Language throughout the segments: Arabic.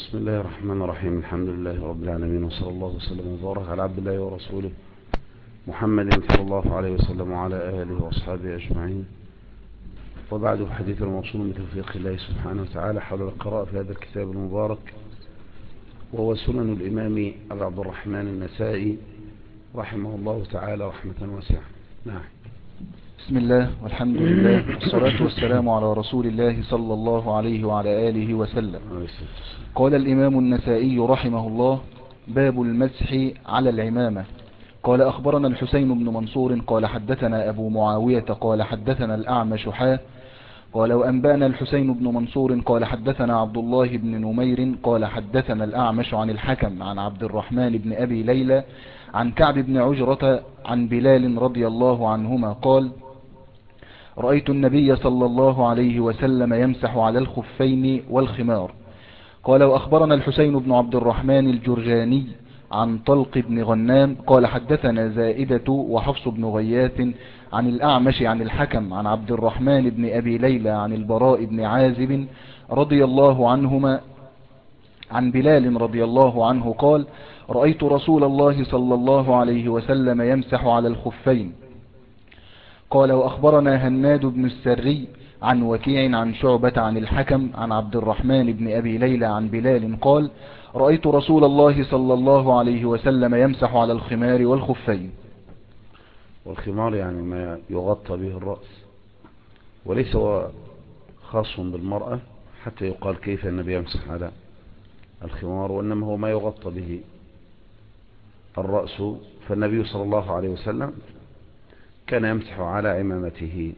بسم الله الرحمن الرحيم. الحمد لله رب العالمين، وصلى الله وسلم وبارك على عبد الله ورسوله محمد صلى الله عليه وسلم وعلى آله وأصحابه أجمعين. وبعد حديث الموصول بتوفيق الله سبحانه وتعالى حول القراءة في هذا الكتاب المبارك، وهو سنن الإمام أبي عبد الرحمن النسائي رحمه الله تعالى رحمة واسعة. نعم. بسم الله والحمد لله والصلاة والسلام على رسول الله صلى الله عليه وعلى آله وسلم. قال الإمام النسائي رحمه الله: باب المسح على العمامة. قال أخبرنا الحسين بن منصور قال حدثنا أبو معاوية قال حدثنا الأعمش قال وأنبأنا الحسين بن منصور قال حدثنا عبد الله بن نمير قال حدثنا الأعمش عن الحكم عن عبد الرحمن بن أبي ليلى عن كعب بن عجرة عن بلال رضي الله عنهما قال: رأيت النبي صلى الله عليه وسلم يمسح على الخفين والخمار. قال وأخبرنا الحسين بن عبد الرحمن الجرجاني عن طلق بن غنام قال حدثنا زائدة وحفص بن غياث عن الأعمش عن الحكم عن عبد الرحمن بن أبي ليلى عن البراء بن عازب رضي الله عنهما عن بلال رضي الله عنه قال: رأيت رسول الله صلى الله عليه وسلم يمسح على الخفين. قال وأخبرنا هناد بن السري عن وكيع عن شعبة عن الحكم عن عبد الرحمن بن أبي ليلى عن بلال قال: رأيت رسول الله صلى الله عليه وسلم يمسح على الخمار والخفين. والخمار يعني ما يغطى به الرأس، وليس هو خاص بالمرأة حتى يقال كيف النبي يمسح على الخمار، وإنما هو ما يغطى به الرأس. فالنبي صلى الله عليه وسلم كان يمسح على عمامته،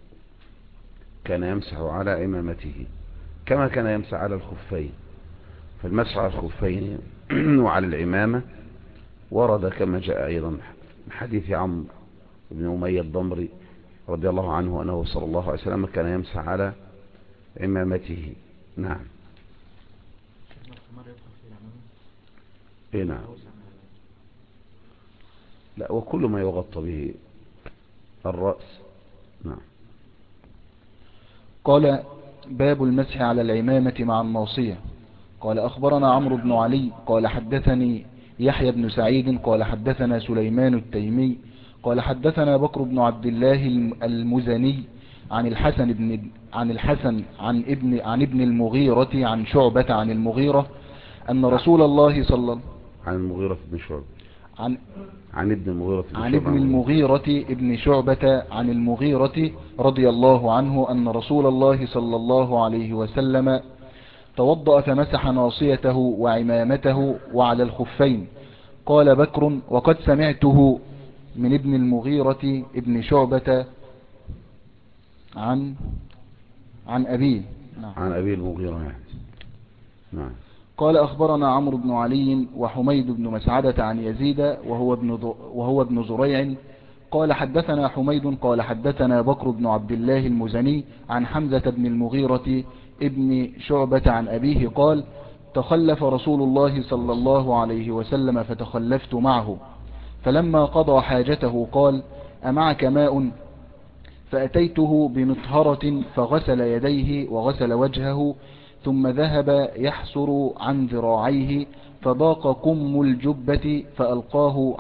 كما كان يمسح على الخفين. فالمسح على الخفين وعلى العمامة ورد كما جاء أيضا من حديث عمرو بن أمية الضمري رضي الله عنه أنه صلى الله عليه وسلم كان يمسح على عمامته. نعم. نعم. لا، وكل ما يغطى به الرأس. نعم. قال باب المسح على العمامة مع الناصية. قال أخبرنا عمرو بن علي قال حدثني يحيى بن سعيد قال حدثنا سليمان التيمي قال حدثنا بكر بن عبد الله المزني عن الحسن عن ابن المغيرة عن شعبة عن المغيرة أن رسول الله صلى عن المغيرة بن شعبة عن عن ابن المغيرة بن عن شعبة ابن المغيرة ابن شعبة عن المغيرة رضي الله عنه أن رسول الله صلى الله عليه وسلم توضأ فمسح ناصيته وعمامته وعلى الخفين. قال بكر: وقد سمعته من ابن المغيرة ابن شعبة عن أبيه. نعم. عن أبي المغيرة يعني. نعم. قال أخبرنا عمرو بن علي وحميد بن مسعدة عن يزيد وهو ابن زريع قال حدثنا حميد قال حدثنا بكر بن عبد الله المزني عن حمزة بن المغيرة ابن شعبة عن أبيه قال: تخلف رسول الله صلى الله عليه وسلم فتخلفت معه، فلما قضى حاجته قال: أمعك ماء؟ فأتيته بمطهرة فغسل يديه وغسل وجهه، ثم ذهب يحسر عن ذراعيه فضاق كم الجبة فألقاه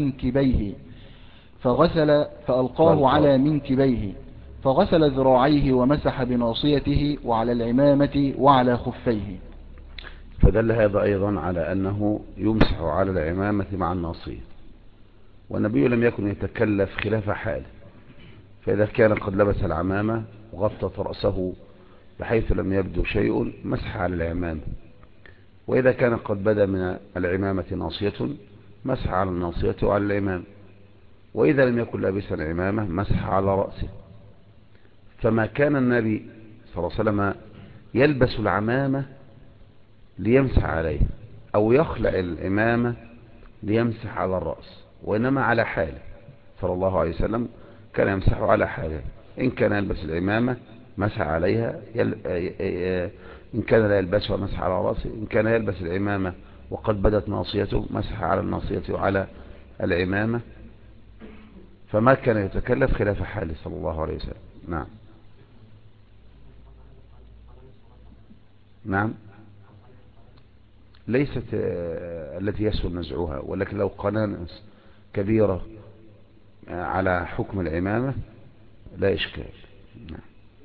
على منكبيه فغسل ذراعيه ومسح بناصيته وعلى العمامة وعلى خفيه. فدل هذا أيضا على أنه يمسح على العمامة مع الناصية، والنبي لم يكن يتكلف خلاف حاله، فإذا كان قد لبس العمامة وغطت رأسه بحيث لم يبدو شيء مسح على العمامة، وإذا كان قد بدا من العمامة ناصية مسح على الناصية وعلى العمامة، وإذا لم يكن لابسا العمامة مسح على رأسه. فما كان النبي صلى الله عليه وسلم يلبس العمامة ليمسح عليه أو يخلع العمامة ليمسح على الرأس، وإنما على حاله صلى الله عليه وسلم كان يمسح على حاله. إن كان يلبس العمامة مسح عليها، إن كان لا يلبسها مسح على رأسه، إن كان يلبس العمامة وقد بدت ناصيته مسح على الناصية وعلى العمامة، فما كان يتكلف خلاف حاله صلى الله عليه وسلم. نعم. نعم. ليست التي يسهل نزعها، ولكن لو قنانس كبيرة على حكم العمامة لا إشكال. نعم.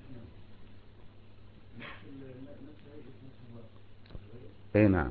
اي نعم.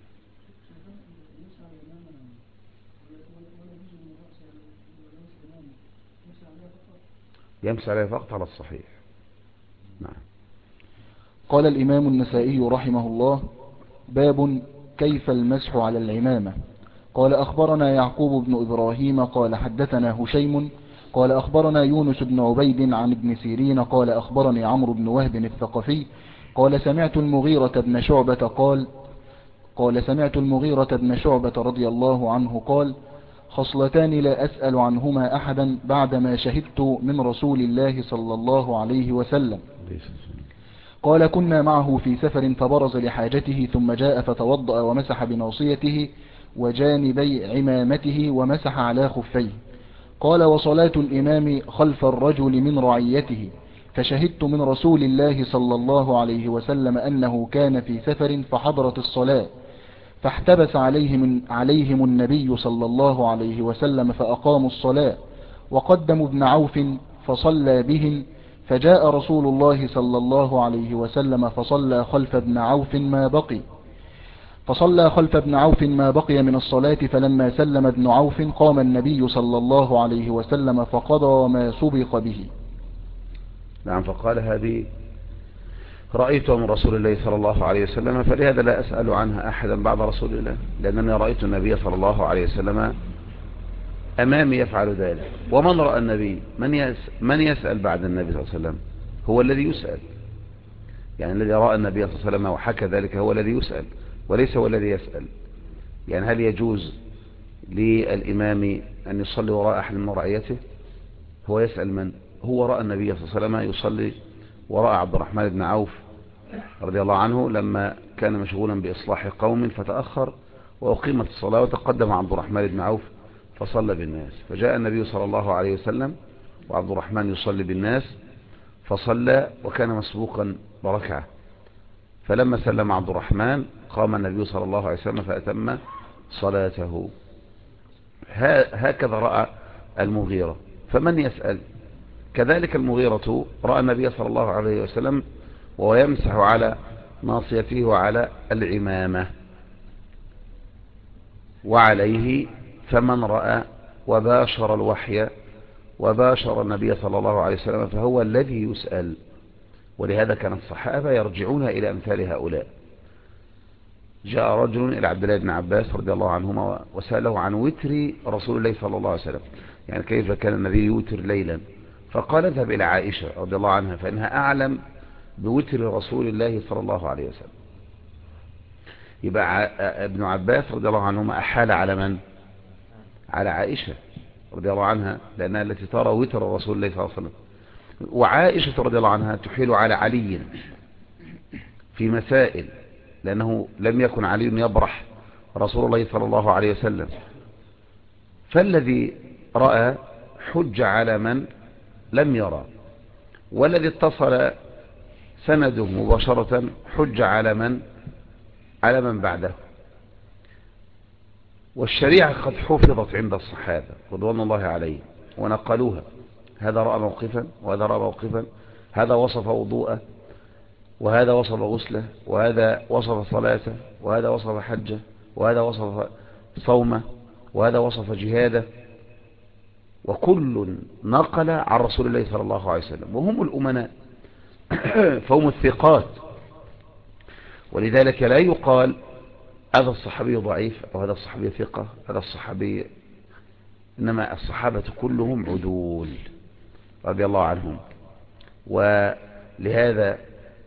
يمسح عليها فقط على الصحيح. نعم. قال الإمام النسائي رحمه الله: باب كيف المسح على العمامة. قال أخبرنا يعقوب بن إبراهيم قال حدثنا هشيم قال أخبرنا يونس بن عبيد عن ابن سيرين قال أخبرني عمرو بن وهب الثقفي قال سمعت المغيرة بن شعبة سمعت المغيرة بن شعبة رضي الله عنه قال: خصلتان لا أسأل عنهما أحدا بعدما شهدت من رسول الله صلى الله عليه وسلم. قال: كنا معه في سفر فبرز لحاجته ثم جاء فتوضأ ومسح بناصيته وجانبي عمامته ومسح على خفيه. قال: وصلاة الإمام خلف الرجل من رعيته، فشهدت من رسول الله صلى الله عليه وسلم أنه كان في سفر فحضرت الصلاة، فاحتبس عليهم النبي صلى الله عليه وسلم فأقاموا الصلاة، وقدموا ابن عوف فصلى بهم، فجاء رسول الله صلى الله عليه وسلم فصلى خلف ابن عوف ما بقي من الصلاة، فلما سلم ابن عوف قام النبي صلى الله عليه وسلم فقضى ما سبق به. نعم. فقال: هذه رأيت من رسول الله صلى الله عليه وسلم، فلهذا لا أسأل عنها أحدا بعد رسول الله، لأنني رأيت النبي صلى الله عليه وسلم أمامي يفعل ذلك. ومن رأى النبي من يسأل بعد النبي صلى الله عليه وسلم؟ هو الذي يسأل. يعني الذي رأى النبي صلى الله عليه وسلم وحكى ذلك هو الذي يسأل، وليس هو الذي يسأل. يعني هل يجوز للإمام أن يصلي وراء أحد من رعيته؟ هو يسأل من؟ هو رأى النبي صلى الله عليه وسلم يصلي وراء عبد الرحمن بن عوف رضي الله عنه لما كان مشغولا بإصلاح قوم فتأخر، وأقيمت الصلاة وتقدم عبد الرحمن بن عوف فصلى بالناس، فجاء النبي صلى الله عليه وسلم وعبد الرحمن يصلي بالناس فصلى وكان مسبوقا بركعة، فلما سلم عبد الرحمن قام النبي صلى الله عليه وسلم فأتم صلاته. هكذا رأى المغيرة، فمن يسأل؟ كذلك المغيرة رأى النبي صلى الله عليه وسلم وهو يمسح على ناصيته وعلى العمامة وعليه، فمن رأى وباشر الوحي وباشر النبي صلى الله عليه وسلم فهو الذي يسأل. ولهذا كان الصحابة يرجعون إلى أمثال هؤلاء. جاء رجل إلى عبد الله بن عباس رضي الله عنهما وسأله عن وتر رسول الله صلى الله عليه وسلم، يعني كيف كان النبي يوتر ليلا، فقال: اذهب إلى عائشة رضي الله عنها فإنها أعلم بوتر رسول الله صلى الله عليه وسلم. يبقى ابن عباس رضي الله عنهما أحال على من؟ على عائشة رضي الله عنها، لأنها التي ترى وتر رسول الله صلى الله عليه وسلم. وعائشة رضي الله عنها تحيل على علي في مسائل، لأنه لم يكن علي يبرح رسول الله صلى الله عليه وسلم، فالذي رأى حج على من لم يرى، والذي اتصل سنده مباشرة حج على من بعده. والشريعة قد حفظت عند الصحابة رضوان الله عليهم ونقلوها، هذا رأى موقفا وهذا رأى موقفا، هذا وصف وضوءه وهذا وصف غسله وهذا وصف صلاته وهذا وصف حجه وهذا وصف صومه وهذا وصف جهاده، وكل نقل عن رسول الله صلى الله عليه وسلم، وهم الأمناء فهم الثقات. ولذلك لا يقال هذا الصحابي ضعيف أو هذا الصحابي ثقة، هذا الصحابي، إنما الصحابة كلهم عدول رضي الله عنهم. ولهذا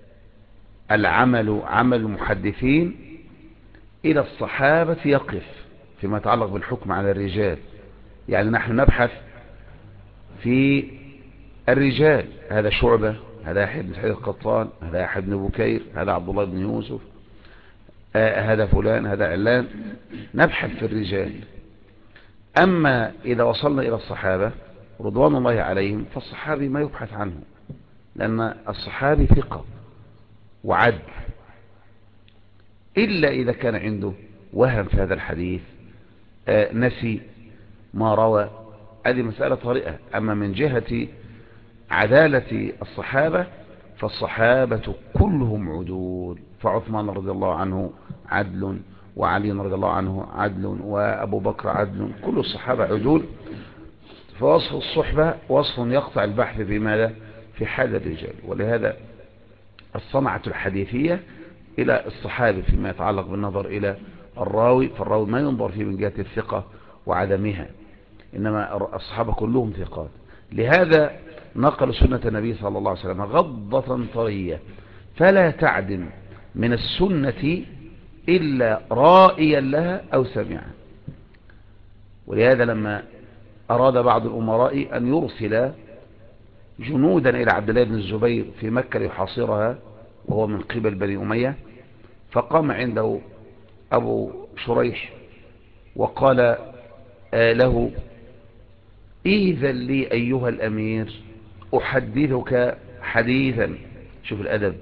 عمل المحدثين إلى الصحابة يقف فيما يتعلق بالحكم على الرجال. يعني نحن نبحث في الرجال، هذا شعبة، هذا يحيى بن سعيد القطان، هذا يحيى بن بكير، هذا عبد الله بن يوسف، هذا فلان، هذا علان، نبحث في الرجال. أما إذا وصلنا إلى الصحابة رضوان الله عليهم فالصحابي ما يبحث عنه، لأن الصحابي ثقة وعدل، إلا إذا كان عنده وهم في هذا الحديث، نسي ما روى، هذه مسألة طارئة. أما من جهة عدالة الصحابة فالصحابة كلهم عدول، فعثمان رضي الله عنه عدل، وعلي رضي الله عنه عدل، وأبو بكر عدل، كل الصحابة عدول. فوصف الصحبة وصف يقطع البحث في ماذا؟ في حال الرجال. ولهذا الصنعة الحديثية إلى الصحابة فيما يتعلق بالنظر إلى الراوي، فالراوي ما ينظر فيه من جهة الثقة وعدمها، إنما الصحابة كلهم ثقات. لهذا نقل سنة النبي صلى الله عليه وسلم غضة طرية، فلا تعدم من السنة إلا رائيا لها أو سمعا. ولهذا لما أراد بعض الأمراء أن يرسل جنودا إلى عبد الله بن الزبير في مكة ليحاصرها وهو من قبل بني أمية، فقام عنده أبو شريح وقال له: إذن لي أيها الأمير أحدثك حديثا. شوف الأدب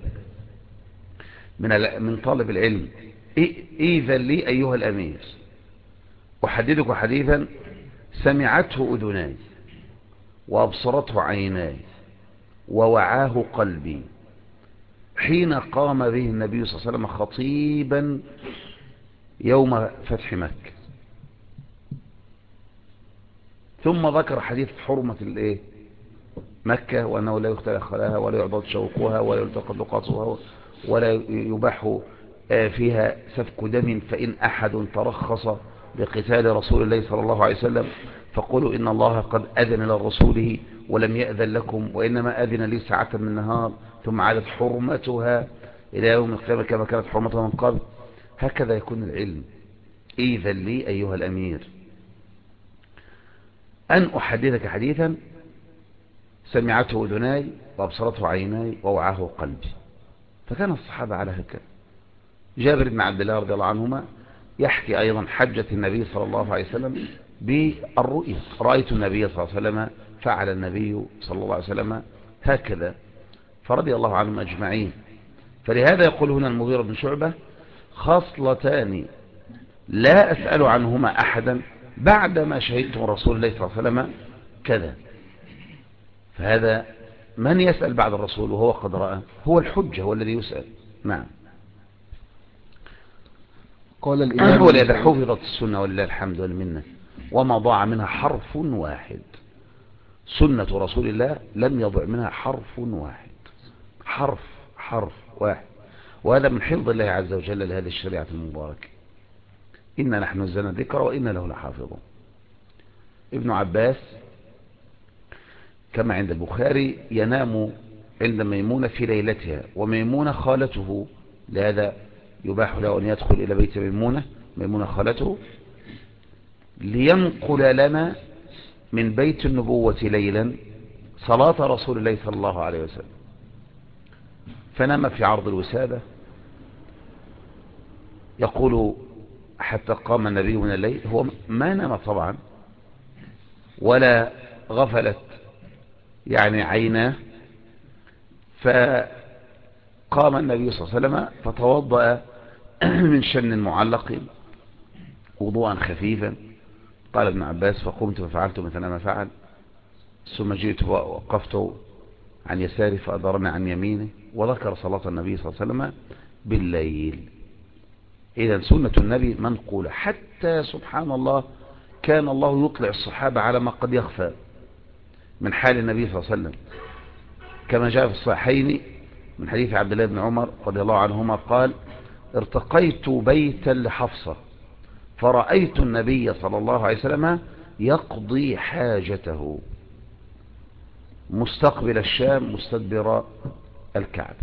من طالب العلم. إذن لي أيها الأمير أحدثك حديثا سمعته أذناي وأبصرته عيناي ووعاه قلبي، حين قام به النبي صلى الله عليه وسلم خطيبا يوم فتح مكة. ثم ذكر حديث حرمة مكة، وأنه لا يختلى خلاها ولا يعضد شوقها ولا يلتقط لقاطها ولا يباح فيها سفك دم، فإن أحد ترخص بقتال رسول الله صلى الله عليه وسلم فقولوا إن الله قد أذن لرسوله ولم يأذن لكم، وإنما أذن لي ساعة من النهار ثم عادت حرمتها إلى يوم القيامة كما كانت حرمتها من قبل. هكذا يكون العلم. إذن لي أيها الأمير أن أحدثك حديثا سمعته أذناي وأبصرته عيناي ووعاه قلبي. فكان الصحابة على هكذا. جابر بن عبد الله رضي الله عنهما يحكي أيضا حجة النبي صلى الله عليه وسلم بالرؤية: رأيت النبي صلى الله عليه وسلم، فعل النبي صلى الله عليه وسلم هكذا. فرضي الله عنهم أجمعين. فلهذا يقول هنا المغيرة بن شعبة: خصلتان لا أسأل عنهما أحدا بعدما شهدت رسول الله صلى الله عليه وسلم كذا. فهذا من يسأل بعد الرسول وهو قد رأى؟ هو الحجة، هو الذي يسأل. نعم. قال الإمام ولهذا حفظت السنة ولله الحمد والمنة، وما ضاع منها حرف واحد. سنة رسول الله لم يضع منها حرف واحد، حرف واحد. وهذا من حفظ الله عز وجل لهذه الشريعة المباركة. إنا نحن نزلنا الذكر وإنا له لحافظون. ابن عباس كما عند البخاري ينام عند ميمونة في ليلتها، وميمونة خالته، لهذا يباح له أن يدخل إلى بيت ميمونة خالته، لينقل لنا من بيت النبوة ليلا صلاة رسول الله صلى الله عليه وسلم. فنام في عرض الوسادة، يقول: حتى قام النبي من الليل. هو ما نام طبعا ولا غفلت يعني عيناه. فقام النبي صلى الله عليه وسلم فتوضأ من شن معلق وضوءا خفيفا. قال ابن عباس: فقمت ففعلت مثل ما فعل، ثم جئت ووقفت عن يساري فأدرني عن يمينه، وذكر صلاة النبي صلى الله عليه وسلم بالليل. إذن سنة النبي منقولة. حتى سبحان الله كان الله يطلع الصحابة على ما قد يخفى من حال النبي صلى الله عليه وسلم، كما جاء في الصحيحين من حديث عبد الله بن عمر رضي الله عنهما قال: ارتقيت بيتا لحفصة فرأيت النبي صلى الله عليه وسلم يقضي حاجته مستقبل الشام مستدبر الكعبة.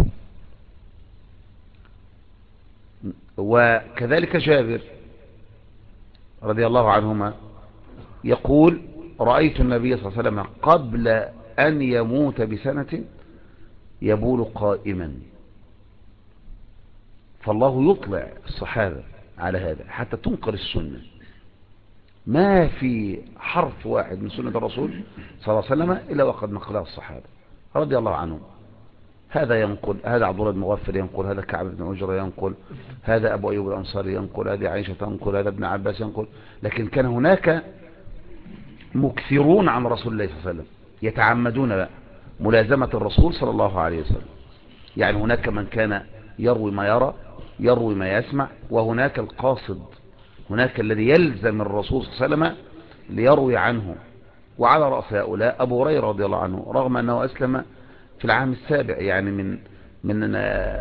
وكذلك جابر رضي الله عنهما يقول: رأيت النبي صلى الله عليه وسلم قبل أن يموت بسنة يبول قائما. فالله يطلع الصحابة على هذا حتى تنقل السنة. ما في حرف واحد من سنة الرسول صلى الله عليه وسلم إلا وقد نقلها الصحابة رضي الله عنهم. هذا ينقل، هذا عبد الله بن مغفل ينقل، هذا كعب بن عجرة ينقل، هذا أبو أيوب الأنصاري ينقل، هذه عائشة تنقل، هذا ابن عباس ينقل. لكن كان هناك مكثرون عن رسول الله صلى الله عليه وسلم يتعمدون بقى ملازمة الرسول صلى الله عليه وسلم. يعني هناك من كان يروي ما يرى، يروي ما يسمع، وهناك القاصد، هناك الذي يلزم الرسول صلى الله عليه وسلم ليروي عنه. وعلى رأس هؤلاء أبو هريرة رضي الله عنه، رغم أنه أسلم في العام السابع، يعني من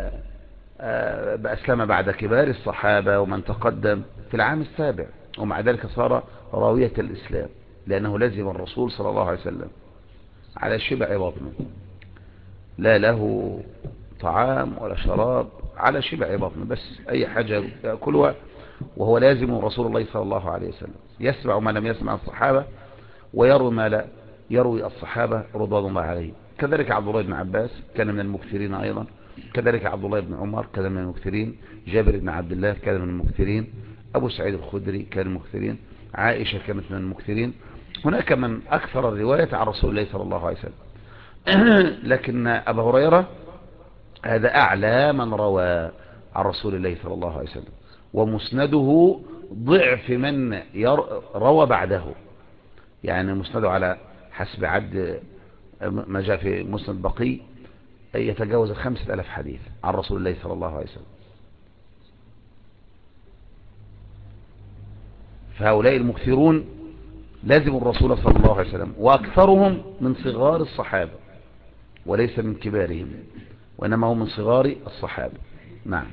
أسلم بعد كبار الصحابة ومن تقدم في العام السابع، ومع ذلك صار راوية الإسلام، لأنه لزم الرسول صلى الله عليه وسلم على شبع بطنه، لا له طعام ولا شراب، على شبع بطنه، بس أي حاجة يأكلها، وهو لازم رسول الله صلى الله عليه وسلم، يسمع ما لم يسمع الصحابة، ويروي ما لا يروي الصحابة رضوان الله عليهم. كذلك عبد الله بن عباس كان من المكثرين أيضا، كذلك عبد الله بن عمر كان من المكثرين، جابر بن عبد الله كان من المكثرين، أبو سعيد الخدري كان من المكثرين، عائشة كانت من المكثرين. هناك من أكثر الرواية عن رسول الله صلى الله عليه وسلم. لكن أبا هريرة هذا أعلى من روى عن رسول الله صلى الله عليه وسلم، ومسنده ضعف من روى بعده، يعني مسنده على حسب عد ما جاء في مسند بقي يتجاوز 5000 حديث عن رسول الله صلى الله عليه وسلم. فهؤلاء المكثرون لازم الرسول صلى الله عليه وسلم، وأكثرهم من صغار الصحابة وليس من كبارهم، وإنما هم من صغار الصحابة. نعم.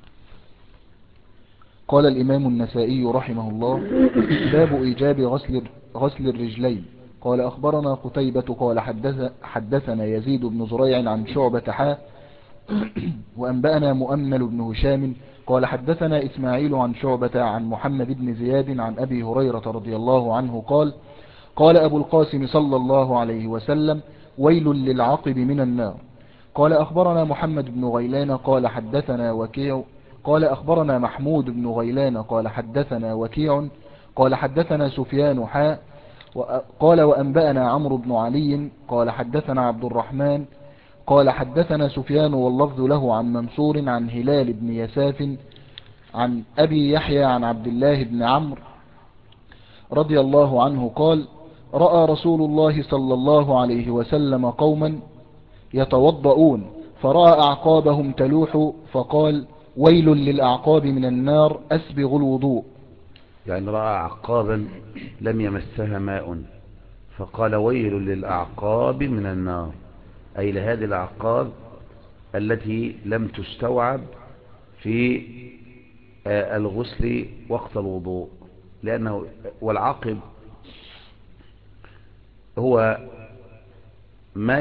قال الإمام النسائي رحمه الله: باب إيجاب غسل الرجلين. قال أخبرنا قتيبة قال حدثنا يزيد بن زريع عن شعبة وأنبأنا مؤمل بن هشام قال حدثنا إسماعيل عن شعبة عن محمد بن زياد عن أبي هريرة رضي الله عنه قال: قال أبو القاسم صلى الله عليه وسلم: ويل للعقب من النار. قال أخبرنا محمد بن غيلان قال حدثنا وكيع قال أخبرنا محمود بن غيلان قال حدثنا وكيع قال حدثنا سفيان قال وأنبأنا عمرو بن علي قال حدثنا عبد الرحمن قال حدثنا سفيان واللفظ له عن منصور عن هلال بن يساف عن أبي يحيى عن عبد الله بن عمرو رضي الله عنه قال: رأى رسول الله صلى الله عليه وسلم قوما يتوضؤون فرأى أعقابهم تلوح فقال: ويل للأعقاب من النار أسبغ الوضوء. يعني رأى أعقابا لم يمسها ماء فقال: ويل للأعقاب من النار، أي لهذه الأعقاب التي لم تستوعب في الغسل وقت الوضوء. لأنه والعقب هو ما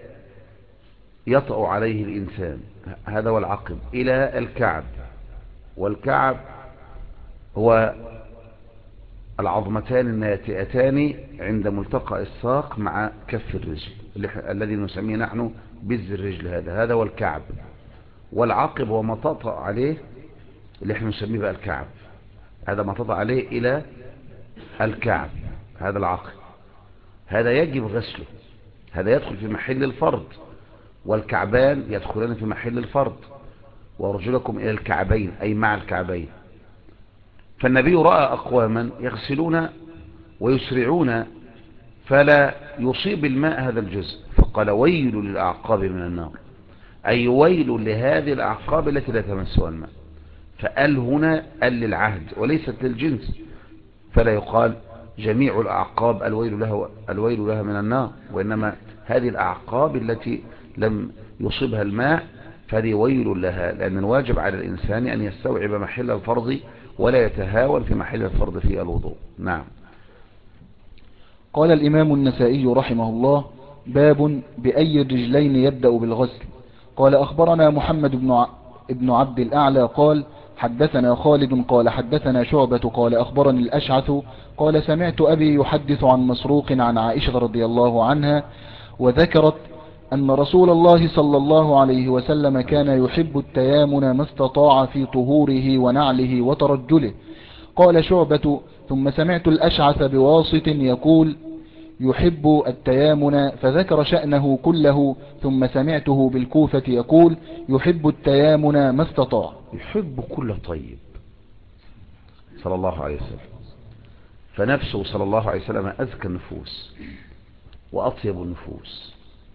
يطأ عليه الإنسان، هذا هو العقب إلى الكعب، والكعب هو العظمتان الناتئتان عند ملتقى الساق مع كف الرجل الذي نسميه نحن بز الرجل، هذا هو الكعب. والعقب هو ما تطأ عليه اللي احنا نسميه بقى الكعب، هذا ما تطأ عليه إلى الكعب، هذا العقب، هذا يجب غسله، هذا يدخل في محل الفرض، والكعبان يدخلان في محل الفرض، وارجلكم إلى الكعبين أي مع الكعبين. فالنبي رأى أقواما يغسلون ويسرعون فلا يصيب الماء هذا الجزء، فقال: ويل للأعقاب من النار، أي ويل لهذه الأعقاب التي لا تمسها الماء. فقال هنا قال للعهد وليست للجنس، فلا يقال جميع الأعقاب الويل لها من النار، وإنما هذه الأعقاب التي لم يصيبها الماء فهذه ويل لها، لأن الواجب على الإنسان أن يستوعب محل الفرض ولا يتهاون في محل الفرض في الوضوء. نعم. قال الإمام النسائي رحمه الله: باب بأي الرجلين يبدأ بالغسل. قال أخبرنا محمد بن عبد الأعلى قال حدثنا خالد قال حدثنا شعبة قال أخبرني الأشعث قال سمعت أبي يحدث عن مسروق عن عائشة رضي الله عنها وذكرت أن رسول الله صلى الله عليه وسلم كان يحب التيامن ما استطاع في طهوره ونعله وترجله. قال شعبة: ثم سمعت الأشعث بواسط يقول: يحب التيامن، فذكر شأنه كله، ثم سمعته بالكوفة يقول يحب التيامن ما استطاع. يحب كل طيب صلى الله عليه وسلم، فنفسه صلى الله عليه وسلم أزكى النفوس وأطيب النفوس،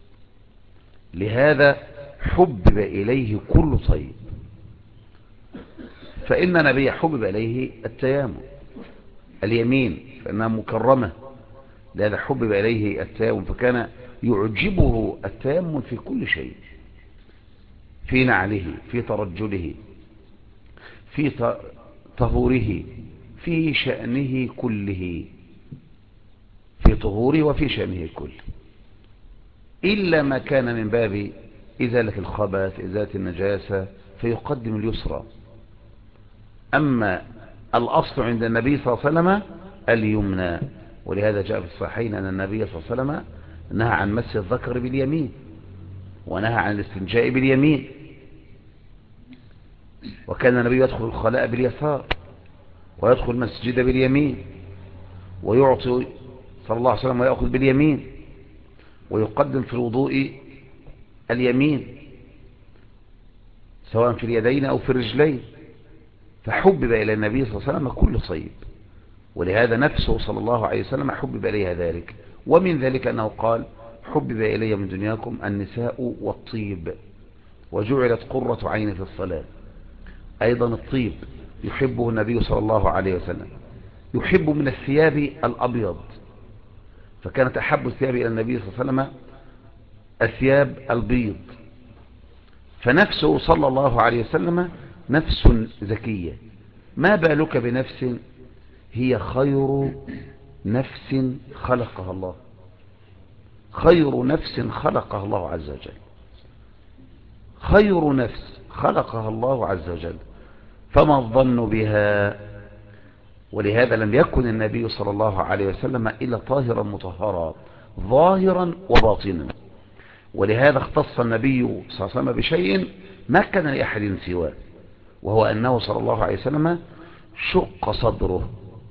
لهذا حبب إليه كل طيب. فإن نبي حبب إليه التيامن، اليمين، فإنها مكرمة، لهذا حبب إليه التيامن، فكان يعجبه التيامن في كل شيء، في نعله، في ترجله، في طهوره، في شأنه كله، في طهوره وفي شأنه كله، إلا ما كان من باب إزالة الخبث، إزالة النجاسة، فيقدم اليسرى. أما الأصل عند النبي صلى الله عليه وسلم اليمنى، ولهذا جاء في الصحيحين أن النبي صلى الله عليه وسلم نهى عن مس الذكر باليمين، ونهى عن الاستنجاء باليمين، وكان النبي يدخل الخلاء باليسار، ويدخل المسجد باليمين، ويعطي صلى الله عليه وسلم ويأخذ باليمين، ويقدم في الوضوء اليمين سواء في اليدين أو في الرجلين. فحبب إلى النبي صلى الله عليه وسلم كل طيب، ولهذا نفسه صلى الله عليه وسلم حبب إليها ذلك. ومن ذلك أنه قال حبب إلي من دنياكم النساء والطيب وجعلت قرة عيني في الصلاة. أيضا الطيب يحبه النبي صلى الله عليه وسلم، يحب من الثياب الأبيض، فكانت أحب الثياب إلى النبي صلى الله عليه وسلم الثياب البيض. فنفسه صلى الله عليه وسلم نفس زكية، ما بالك بنفس هي خير نفس خلقها الله، خير نفس خلقها الله عز وجل، خير نفس خلقها الله عز وجل، فما الظن بها؟ ولهذا لم يكن النبي صلى الله عليه وسلم إلا طاهرا مطهرا ظاهرا وباطنا، ولهذا اختص النبي صلى الله عليه وسلم بشيء ما كان لأحد سواه، وهو أنه صلى الله عليه وسلم شق صدره،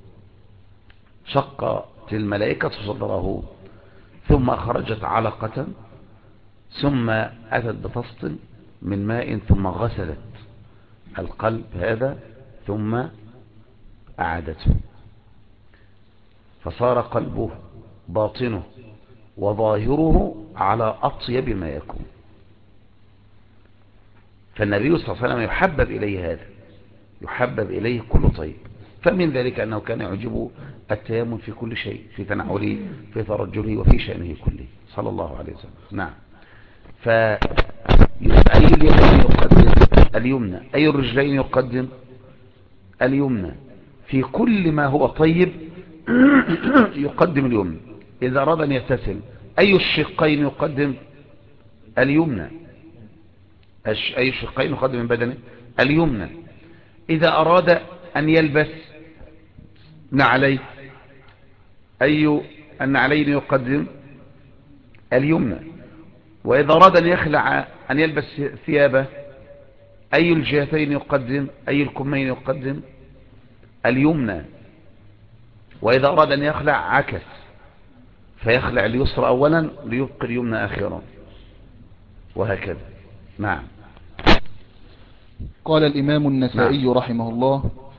شقت الملائكة صدره، ثم أخرجت علقة، ثم أتت بطست من ماء، ثم غسلت القلب هذا، ثم أعادته، فصار قلبه باطنه وظاهره على أطيب ما يكون. فالنبي صلى الله عليه وسلم يحبب إليه هذا، يحبب إليه كل طيب. فمن ذلك أنه كان يعجبه التيامن في كل شيء، في تنعله، في ترجله، وفي شأنه كله صلى الله عليه وسلم. نعم. أي اليدين يقدم اليمنى، أي الرجلين يقدم اليمنى، في كل ما هو طيب يقدم اليمنى. إذا أراد أن يغتسل أي الشقين يقدم اليمنى، أي الشقين يقدم من بدنه اليمنى. إذا أراد أن يلبس نعليه أي النعلين يقدم اليمنى. وإذا أراد أن يخلع أن يلبس ثيابه أي الجهتين يقدم، أي الكمين يقدم اليمنى. وإذا أراد أن يخلع عكس، فيخلع اليسرى أولا ليبقي اليمنى آخرا، وهكذا. نعم. قال الإمام النسائي نعم. رحمه الله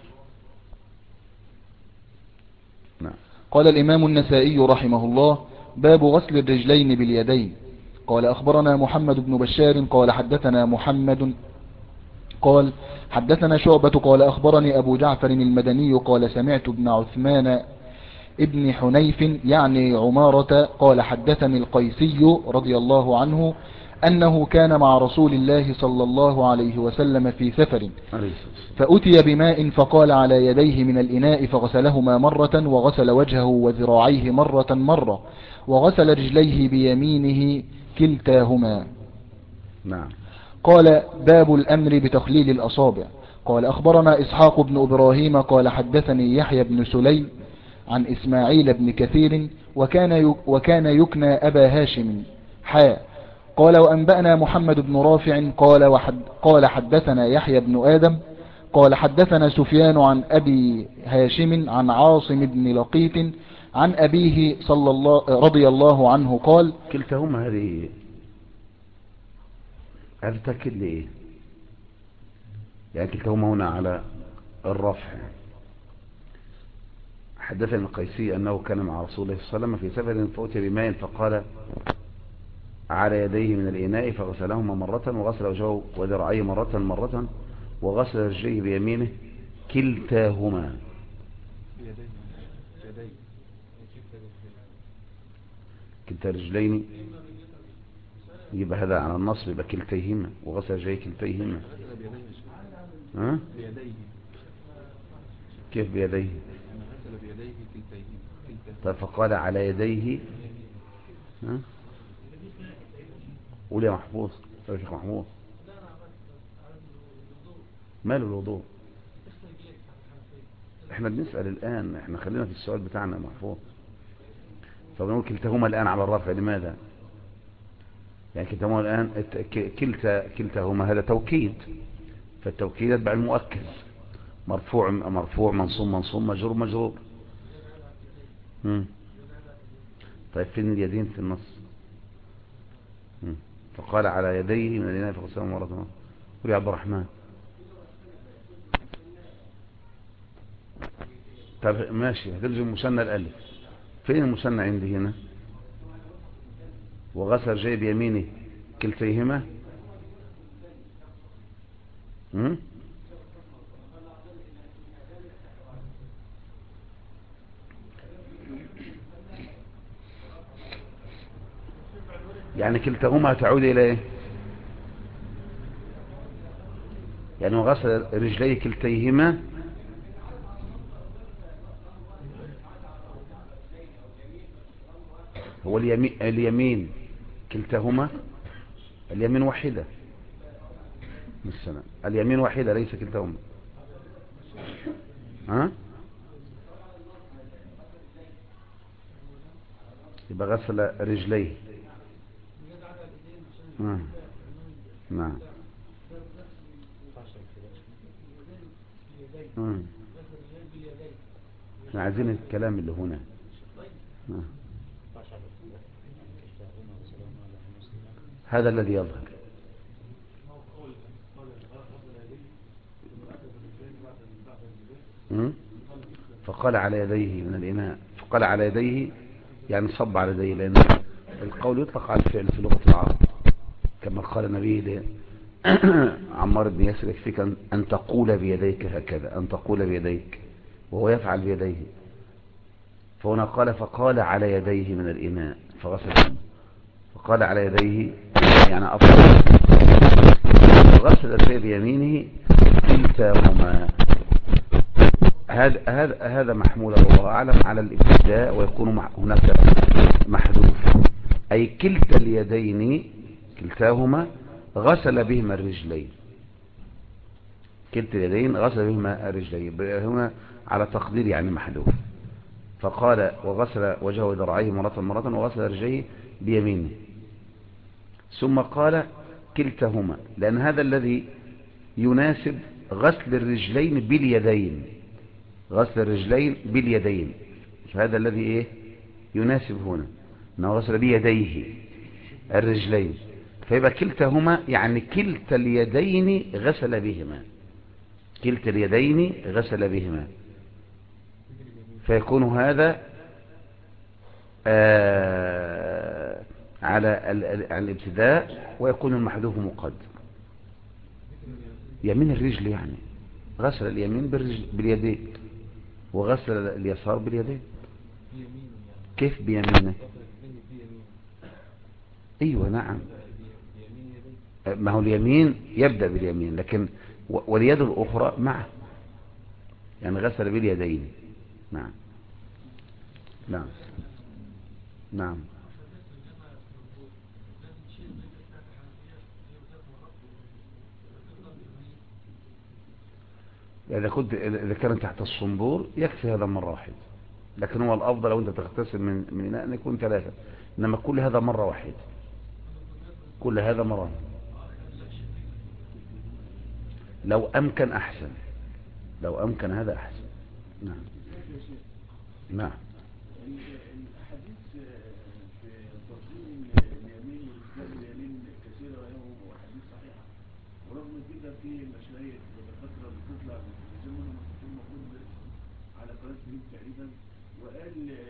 نعم. قال الإمام النسائي رحمه الله باب غسل الرجلين باليدين. قال أخبرنا محمد بن بشار قال حدثنا محمد قال حدثنا شعبة قال أخبرني أبو جعفر المدني قال سمعت ابن عثمان ابن حنيف يعني عمارة قال حدثني القيسي رضي الله عنه أنه كان مع رسول الله صلى الله عليه وسلم في سفر، فأتي بماء فقال على يديه من الإناء فغسلهما مرة، وغسل وجهه وذراعيه مرة، وغسل رجليه بيمينه كلتاهما. نعم. قال باب الأمر بتخليل الأصابع. قال أخبرنا إسحاق بن إبراهيم قال حدثني يحيى بن سليم عن إسماعيل بن كثير وكان يكنى أبا هاشم قال وأنبأنا محمد بن رافع قال حدثنا يحيى بن آدم قال حدثنا سفيان عن أبي هاشم عن عاصم بن لقيط عن أبيه رضي الله عنه قال. كلتهما هذه تأكد لي إيه؟ يعني كلتهما هنا على الرفع. حدثني القيسي أنه كان مع رسول الله صلى الله عليه وسلم في سفر فأتي بماء فقال على يديه من الإناء فغسلهما مرة وغسل وجهه وذراعيه مرة وغسل رجليه بيمينه كلتاهما. كلتا رجلين يبقى هذا على النصب، يبقى كلتيهما وغسل رجليه كلتيهما. ها؟ كيف بيديه؟ طيب فقال على يديه. ها؟ قول يا محفوظ يا شيخ محمود. ماله الوضوء؟ احنا بنسأل الآن، احنا خلينا في السؤال بتاعنا محفوظ. فبنقول كلتهما الآن على الرفع، لماذا؟ يعني كلتهما الآن كلتهما هذا توكيد، فالتوكيد يتبع المؤكد، مرفوع منصوب مجرور مجرور. طيب فين اليدين في النص؟ فقال على يديه من الإناء فغسلهما مرة. قول يا عبد الرحمن. طب ماشي، هتلزم مثنى الألف. فين المثنى عندي هنا؟ وغسل رجليه بيمينه كلتيهما. يعني كلتهما تعود إلى إيه؟ يعني وغسل رجليه كلتيهما. هو اليمين كلتهما، اليمين واحدة. اليمين واحدة ليس كلتهما. ها؟ يبقى غسل رجليه. نعم. احنا عايزين الكلام اللي هنا. هذا الذي يظهر. فقال على يديه من الإناء، فقال على يديه يعني صب على يديه، لأن القول يطلق على الفعل في لغة العرب، كما قال النبي عمار بن ياسر يكفيك أن تقول بيديك هكذا، أن تقول بيديك، وهو يفعل بيديه. فهنا قال فقال على يديه من الإناء فغسلهما، فقال على يديه يعني أفضل، وغسل الرجل بيمينه كلتاهما. هذا محمول الله أعلم على الابتداء، ويكون هناك محذوف، أي كلتا اليدين كلتاهما غسل بهما الرجلين. كلتا اليدين غسل بهما الرجلين، هنا على تقدير يعني محذوف. فقال وغسل وجهه وذراعيه مرة وغسل رجليه بيمينه، ثم قال كلتهما، لأن هذا الذي يناسب غسل الرجلين باليدين، غسل الرجلين باليدين، هذا الذي ايه يناسب هنا، انه غسل بيديه الرجلين، فيبقى كلتهما يعني كلتا اليدين غسل بهما، كلتا اليدين غسل بهما، فيكون هذا على الابتداء، ويكون المحذوف مقدر. يمين الرجل يعني غسل اليمين باليدين، وغسل اليسار باليدين. كيف بيمينه؟ ايوه نعم، ما هو اليمين يبدأ باليمين، لكن واليد الاخرى معه، يعني غسل باليدين. نعم نعم نعم. إذا كانت تحت الصنبور يكفي هذا مرة واحدة، لكن هو الأفضل لو أنت تغتسل من إناء أن يكون 3، إنما كل هذا مرة واحدة، كل هذا مرة، لو أمكن أحسن، لو أمكن هذا أحسن. نعم نعم. الأحاديث في تفضيل اليمين وإثبات اليمين كثيرة وحديث صحيحة، ورغم كده في مشايخ ودكاترة بتطلع زي ما أنا كنت موجود على قناة جديد تقريبا، وقال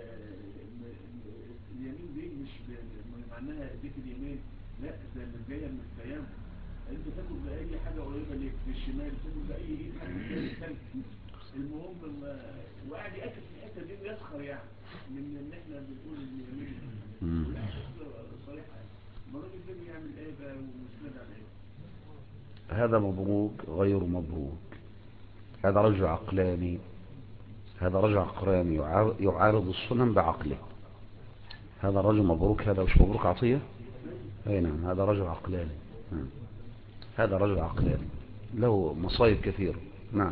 اليمين دي مش معناها اديك اليمين، لا ده اللي جاية من التيمم. انت تاكل بأي حاجة قريبة ليك في الشمال، تاكل بأي ايد حتى تاني. المهم وقاعد يأكد في الحتة دي ويسخر يعني من ان احنا بنقول ان اليمين صريحة. الراجل ده بيعمل ايه بقى ومستند على ايه؟ هذا مبروك غير مبروك، هذا رجل عقلاني، هذا رجل عقلاني يعارض السنن بعقله. هذا رجل مبروك، هذا مش مبروك عطية. اي نعم، هذا رجل عقلاني. هذا رجل عقلاني له مصايب كثيرة. نعم.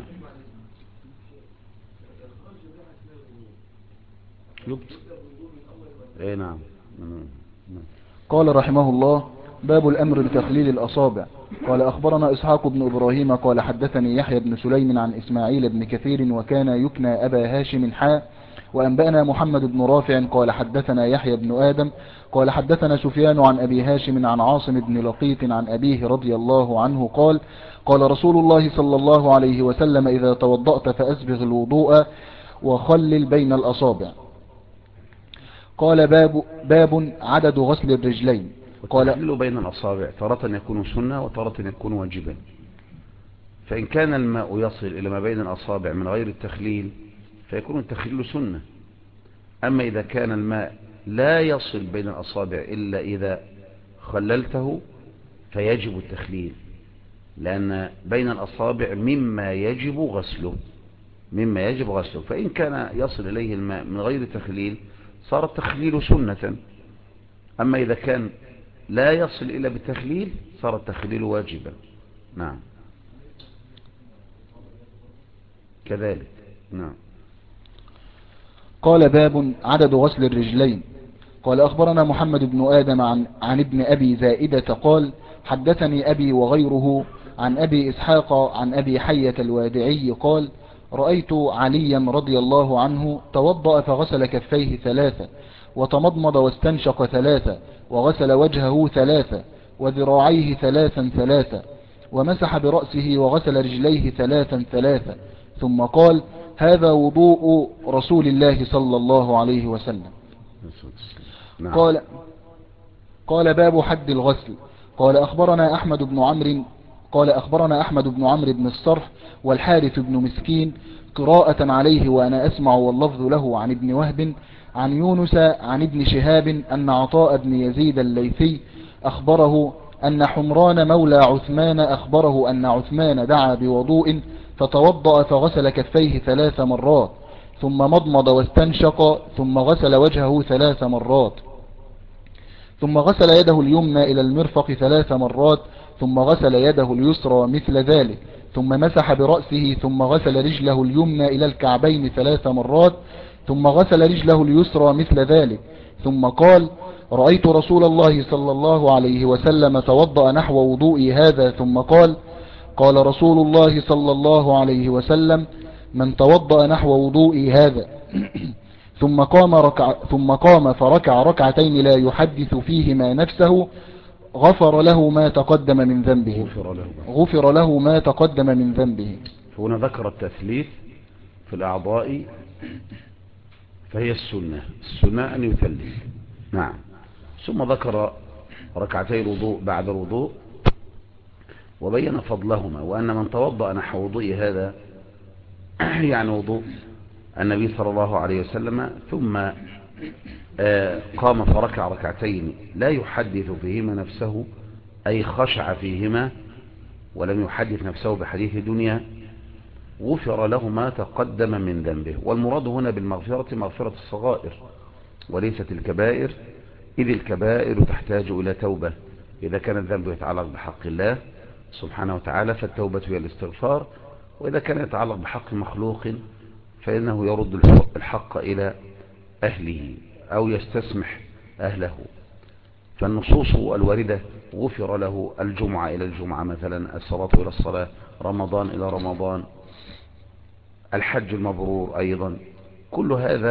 اي نعم. قال رحمه الله: باب الأمر بتخليل الأصابع. قال أخبرنا إسحاق بن إبراهيم قال حدثني يحيى بن سليم عن إسماعيل بن كثير وكان يكنى أبا هاشم وأنبأنا محمد بن رافع قال حدثنا يحيى بن آدم قال حدثنا سفيان عن أبي هاشم عن عاصم بن لقيط عن أبيه رضي الله عنه قال: قال رسول الله صلى الله عليه وسلم: إذا توضأت فأسبغ الوضوء وخلل بين الأصابع. قال باب عدد غسل الرجلين. قال والتخليل بين الأصابع تارة يكون سنة وتارة يكون واجبا، فإن كان الماء يصل إلى ما بين الأصابع من غير التخليل فيكون التخليل سنة. أما إذا كان الماء لا يصل بين الأصابع إلا إذا خللته فيجب التخليل، لأن بين الأصابع مما يجب غسله، فإن كان يصل إليه الماء من غير تخليل صار التخليل سنة. أما إذا كان لا يصل إلا بالتخليل صار التخليل واجبا. نعم كذلك. نعم. قال باب عدد غسل الرجلين. قال أخبرنا محمد بن آدم عن ابن أبي زائدة قال حدثني أبي وغيره عن أبي إسحاق عن أبي حية الوادعي قال: رأيت عليا رضي الله عنه توضأ فغسل كفيه 3 وتمضمض واستنشق 3 وغسل وجهه 3 وذراعيه 3 ومسح برأسه وغسل رجليه 3 ثم قال: هذا وضوء رسول الله صلى الله عليه وسلم. نعم. قال باب حد الغسل. قال أخبرنا أحمد بن عمرو بن الصرح والحارث بن مسكين قراءة عليه وأنا أسمع واللفظ له عن ابن وهب عن يونس عن ابن شهاب أن عطاء بن يزيد الليثي أخبره أن حمران مولى عثمان أخبره أن عثمان دعا بوضوء فتوضأ فغسل كفيه 3 مرات ثم مضمض واستنشق ثم غسل وجهه 3 مرات ثم غسل يده اليمنى إلى المرفق 3 مرات ثم غسل يده اليسرى مثل ذلك ثم مسح برأسه ثم غسل رجله اليمنى إلى الكعبين 3 مرات ثم غسل رجله اليسرى مثل ذلك ثم قال: رأيت رسول الله صلى الله عليه وسلم توضأ نحو وضوئي هذا ثم قال: قال رسول الله صلى الله عليه وسلم: من توضأ نحو وضوئي هذا ثم قام فركع ركعتين لا يحدث فيهما نفسه غفر له ما تقدم من ذنبه. هنا ذكر التثليث في الأعضاء فهي السنة أن يثلث. نعم. ثم ذكر ركعتي الوضوء بعد الوضوء وبين فضلهما، وأن من توضأ نحو وضوء هذا يعني وضوء النبي صلى الله عليه وسلم ثم قام فركع ركعتين لا يحدث فيهما نفسه أي خشع فيهما ولم يحدث نفسه بحديث دنيا غفر له ما تقدم من ذنبه. والمراد هنا بالمغفرة مغفرة الصغائر وليست الكبائر، إذ الكبائر تحتاج إلى توبة. إذا كان الذنب يتعلق بحق الله سبحانه وتعالى فالتوبة هي الاستغفار، وإذا كان يتعلق بحق مخلوق فإنه يرد الحق إلى أهله أو يستسمح أهله. فالنصوص الواردة غفر له الجمعة إلى الجمعة مثلا، الصلاة إلى الصلاة، رمضان إلى رمضان، الحج المبرور أيضا، كل هذا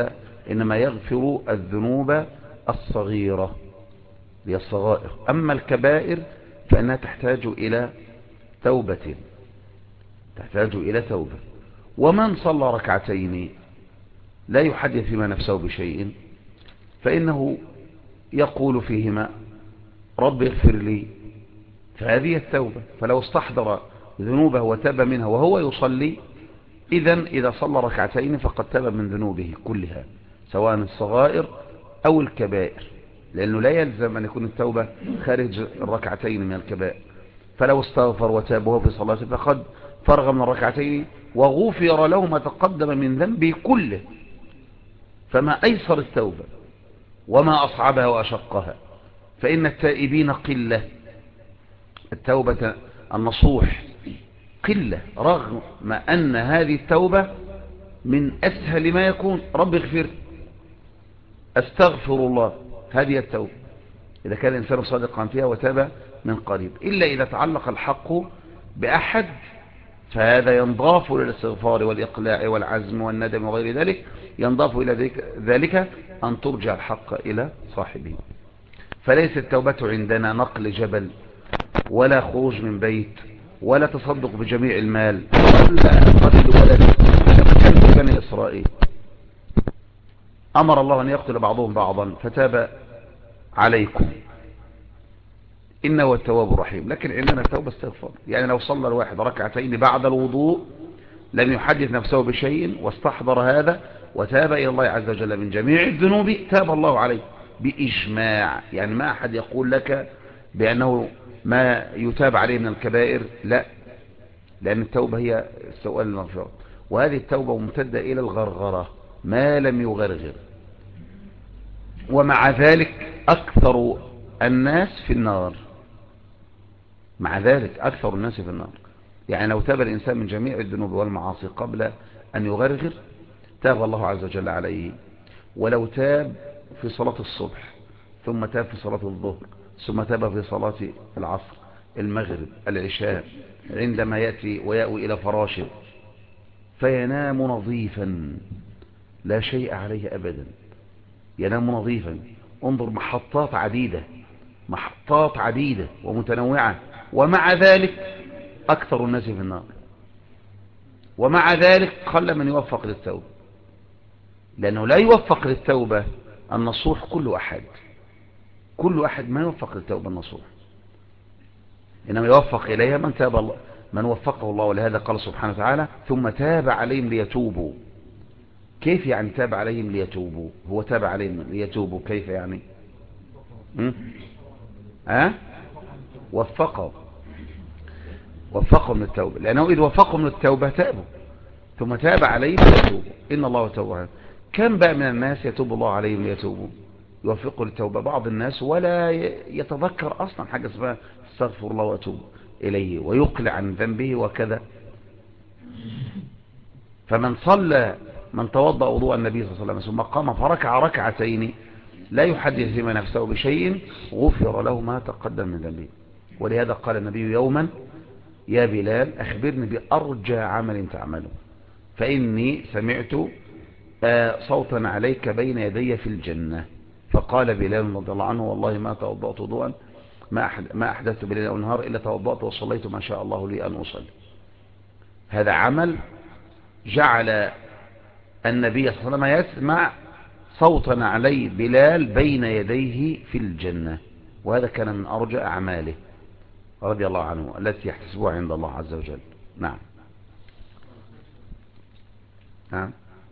إنما يغفر الذنوب الصغيرة هي الصغائر. أما الكبائر فإنها تحتاج إلى توبة، تحتاج إلى توبة. ومن صلى ركعتين لا يحدث فيما نفسه بشيء فإنه يقول فيهما رب اغفر لي، فهذه التوبة. فلو استحضر ذنوبه وتاب منها وهو يصلي، إذا صلى ركعتين فقد تاب من ذنوبه كلها سواء الصغائر أو الكبائر، لأنه لا يلزم أن يكون التوبة خارج الركعتين من الكبائر. فلو استغفر وتاب وهو في صلاته فقد فرغ من الركعتين وغفر له ما تقدم من ذنبه كله. فما أيسر التوبة وما أصعبها وأشقها، فإن التائبين قلة، التوبة النصوح قلة، رغم أن هذه التوبة من أسهل ما يكون. رب اغفر، أستغفر الله، هذه التوبة إذا كان الإنسان صادقا فيها وتاب من قريب. إلا إذا تعلق الحق بأحد فهذا ينضاف إلى الاستغفار والإقلاع والعزم والندم وغير ذلك، ينضاف إلى ذلك أن ترجع الحق إلى صاحبه. فليس التوبة عندنا نقل جبل ولا خروج من بيت ولا تصدق بجميع المال ولا قتل ولد كما كان في بني إسرائيل. أمر الله أن يقتل بعضهم بعضا فتاب عليكم إنه هو التواب الرحيم. لكن عندنا التوبة استغفار، يعني لو صلى الواحد ركعتين بعد الوضوء لم يحدث نفسه بشيء واستحضر هذا وتاب إلى الله عز وجل من جميع الذنوب تاب الله عليه بإجماع. يعني ما أحد يقول لك بأنه ما يتاب عليه من الكبائر، لا، لأن التوبة هي سؤال المغفرة، وهذه التوبة ممتدة إلى الغرغرة ما لم يغرغر. ومع ذلك أكثر الناس في النار، مع ذلك أكثر الناس في النار. يعني لو تاب الإنسان من جميع الذنوب والمعاصي قبل أن يغرغر تاب الله عز وجل عليه. ولو تاب في صلاة الصبح ثم تاب في صلاة الظهر ثم تاب في صلاة العصر المغرب العشاء عندما يأتي ويأوي إلى فراشه فينام نظيفا لا شيء عليه أبدا، ينام نظيفا. انظر، محطات عديدة ومتنوعة، ومع ذلك أكثر الناس في النار. ومع ذلك قل من يوفق للتوبة، لأنه لا يوفق للتوبة النصوح كل أحد ما يوفق للتوبة النصوح، إنما يوفق إليها من تاب الله، من وفقه الله. ولهذا قال سبحانه وتعالى ثم تاب عليهم ليتوبوا. كيف يعني تاب عليهم ليتوبوا؟ هو تاب عليهم ليتوبوا كيف يعني؟ وفقهم للتوبة، لأنه إذ وفقهم للتوبة تابوا، ثم تاب عليهم ليتوبوا إن الله تواب عليهم. كم بقى من الناس يتوب الله عليهم ليتوبوا، يوفقوا للتوبة؟ بعض الناس ولا يتذكر أصلا حاجة اسمها استغفر الله وأتوب إليه ويقلع عن ذنبه وكذا. فمن صلى، من توضأ وضوء النبي صلى الله عليه وسلم ثم قام فركع ركعتين لا يحدث فيما نفسه بشيء غفر له ما تقدم من ذنبه. ولهذا قال النبي يوما يا بلال أخبرني بأرجى عمل تعمله، فإني سمعت صوتا عليك بين يدي في الجنة. فقال بلال رضي الله عنه والله ما توضأت وضوءا ما أحدثت بليل أو نهار إلا توضأت وصليت ما شاء الله لي أن أصلي. هذا عمل جعل النبي صلى الله عليه وسلم يسمع صوتا علي بلال بين يديه في الجنة، وهذا كان من أرجى أعماله رضي الله عنه التي يحتسبها عند الله عز وجل. نعم. نعم.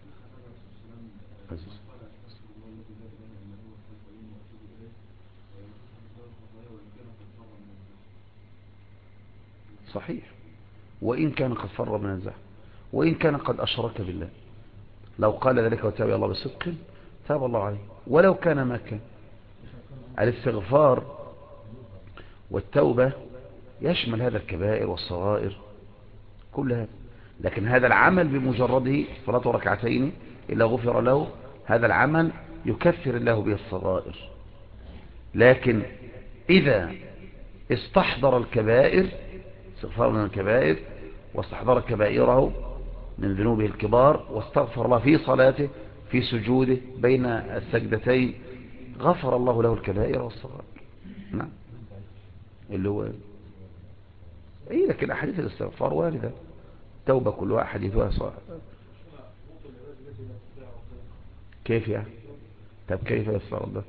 صحيح، وإن كان قد فر من الزحف وإن كان قد أشرك بالله، لو قال ذلك وتاب الله بصدق تاب الله عليه ولو كان ما كان. الاستغفار والتوبة يشمل هذا الكبائر والصغائر كل هذا، لكن هذا العمل بمجرده صلاة ركعتين إلا غفر له، هذا العمل يكفر الله به الصغائر. لكن إذا استحضر الكبائر، استغفر من الكبائر واستحضر كبائره من ذنوبه الكبار واستغفر الله في صلاته في سجوده بين السجدتين غفر الله له الكبائر والصغائر. نعم اللي هو ايه، لكن احاديث الاستغفار واردة، توبة كل واحد حديثها صح. كيف يعني؟ طب كيف يصار ده؟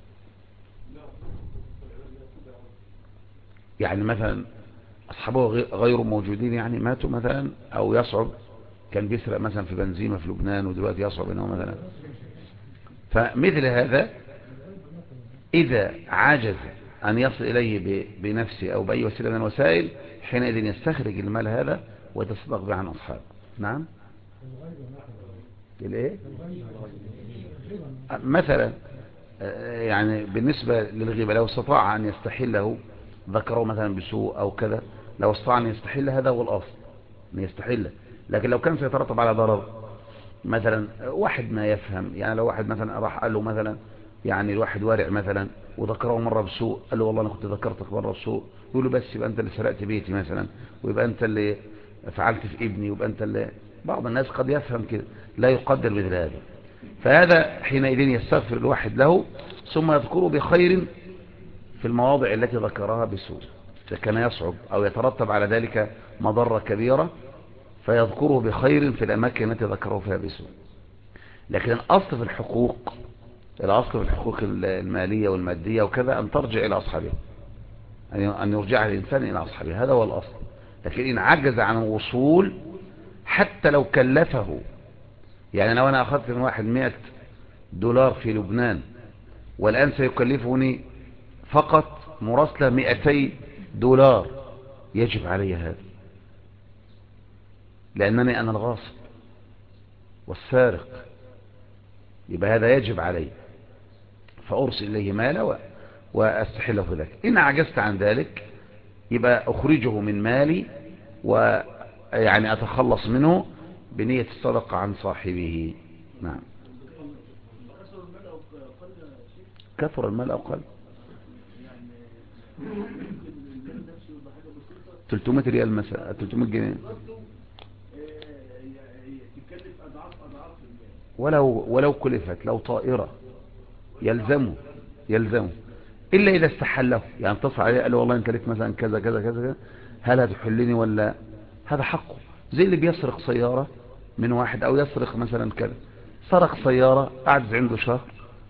يعني مثلا اصحابه غير موجودين، يعني ماتوا مثلا، او يصعب كان بيسرق مثلا في بنزيمة في لبنان ودلوقتي يصعب انه مثلا، فمثل هذا اذا عجز ان يصل اليه بنفسه او باي وسيله من الوسائل، حينئذ يستخرج المال هذا ويتصدق به عن اصحابه. نعم الايه مثلا يعني بالنسبة للغيبة لو استطاع ان يستحله، ذكره مثلا بسوء او كذا، لو استطاع ان يستحل هذا هو الاصل ان يستحله. لكن لو كان سيترتب على ضرر، مثلا واحد ما يفهم، يعني لو واحد مثلا راح قال له مثلا، يعني الواحد وارع مثلا وذكره مرة بسوء، قال له والله انا كنت ذكرتك مرة بسوء، يقول له بس يبقى انت اللي سرقت بيتي مثلا، ويبقى انت اللي فعلت في ابني، ويبقى انت اللي، بعض الناس قد يفهم كده لا يقدر مثل هذا، فهذا حينئذ يستغفر الواحد له ثم يذكره بخير في المواضع التي ذكرها بسوء، إذا كان يصعب او يترتب على ذلك مضرة كبيرة فيذكره بخير في الاماكن التي ذكره فيها بسوء. لكن الأصل في الحقوق، الأصل في الحقوق المالية والمادية وكذا أن ترجع إلى أصحابها، أن يرجع الإنسان إلى أصحابه، هذا هو الأصل. لكن إن عجز عن الوصول حتى لو كلفه، يعني لو أنا أخذت من واحد $100 في لبنان والآن سيكلفني فقط مراسلة $200، يجب علي هذا، لأنني أنا الغاصب والسارق، يبقى هذا يجب علي، فأرسل إليه مالا وأستحله في ذلك. إن عجزت عن ذلك يبقى أخرجه من مالي ويعني أتخلص منه بنية الصدقة عن صاحبه. نعم كثر المال أو قل، 300 ريال مثلا، 300 جنيه، ولو كلفت، لو طائرة يلزمه، إلا إذا استحله، يعني اتصل عليه قال له والله أنت لك مثلا كذا كذا كذا، هل هتحلني ولا، هذا حقه. زي اللي بيسرق سيارة من واحد، أو يسرق مثلا كذا، سرق سيارة قعد عنده شهر،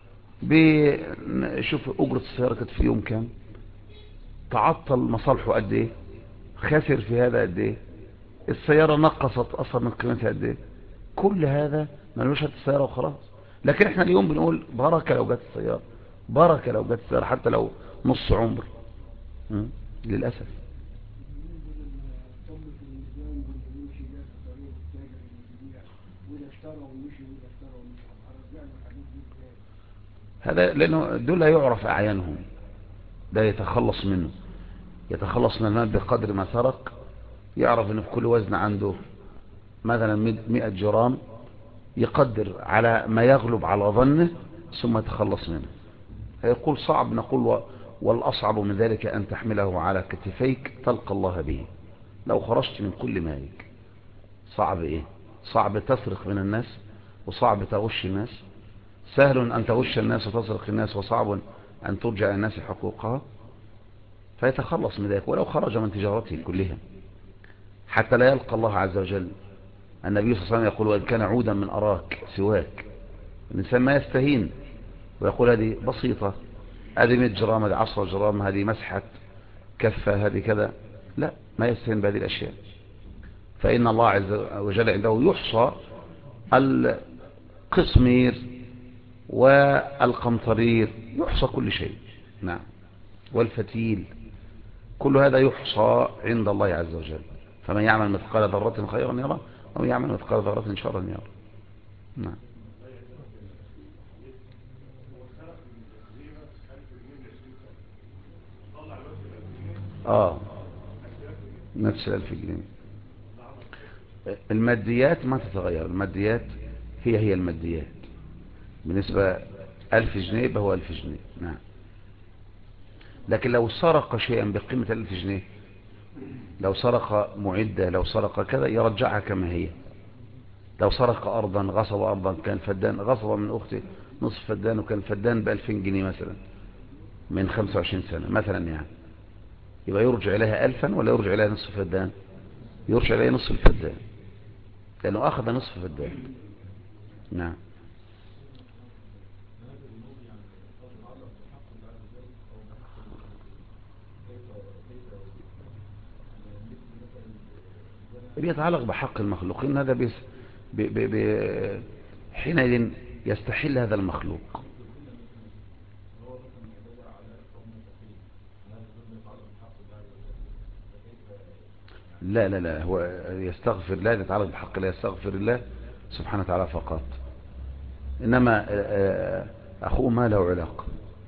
بشوف أجرة السيارة كانت في يوم كام، تعطل مصالحه قد ايه، خسر في هذا قد ايه، السيارة نقصت أصلا من قيمتها قد ايه، كل هذا ملوش هات السيارة وخلاص. لكن احنا اليوم بنقول بركة لو جت السيارة، بركة لو جت السيارة حتى لو نص عمر. للأسف. هذا لأنه دول لا يعرف أعيانهم، ده يتخلص منه، يتخلص من المال بقدر ما سرق، يعرف أنه في كل وزن عنده مثلا 100 جرام، يقدر على ما يغلب على ظنه ثم يتخلص منه. هيقول صعب، نقول والأصعب من ذلك أن تحمله على كتفيك تلقى الله به، لو خرجت من كل مالك. صعب ايه؟ صعب تسرق من الناس وصعب تغش الناس، سهل أن تغش الناس وتسرق الناس، وصعب أن ترجع الناس حقوقها، فيتخلص من ذلك ولو خرج من تجارته كلها حتى لا يلقى الله عز وجل. النبي صلى الله عليه وسلم يقول وإن كان عودا من أراك سواك، الإنسان ما يستهين ويقول هذه بسيطة، هذه 100 جرام، هذه 10 جرام، هذه مسحة كفة، هذه كذا، لا، ما يستهين بهذه الأشياء، فإن الله عز وجل عنده يحصى القسمير والقمطرير، يحصى كل شيء. نعم والفتيل، كل هذا يحصى عند الله عز وجل، فمن يعمل مثقال ذرة خيرا يرى ومن يعمل مثقال ذرة شرا يرى. نعم نفس 1000 جنيه. الماديات ما تتغير، الماديات هي الماديات، بالنسبة 1000 جنيه يبقى هو 1000 جنيه. نعم لكن لو سرق شيئا بقيمة 1000 جنيه، لو سرق معدة، لو سرق كذا، يرجعها كما هي، لو سرق أرضا، غصب أرضا، كان فدان، غصب من أخته نصف فدان، وكان فدان ب2000 جنيه مثلا من 25 سنة مثلا يعني، يبقى يرجع إليها 1000 ولا يرجع إليها نصف فدان؟ يرجع إليها نصف الفدان، لأنه أخذ نصف فدان. نعم. بيتعلق بحق المخلوقين، هذا ب... ب... ب... حينئذ يستحل هذا المخلوق. لا لا لا، هو يستغفر، لا يتعلق بحق الله، يستغفر الله سبحانه وتعالى فقط، إنما أخوه ما له علاقة.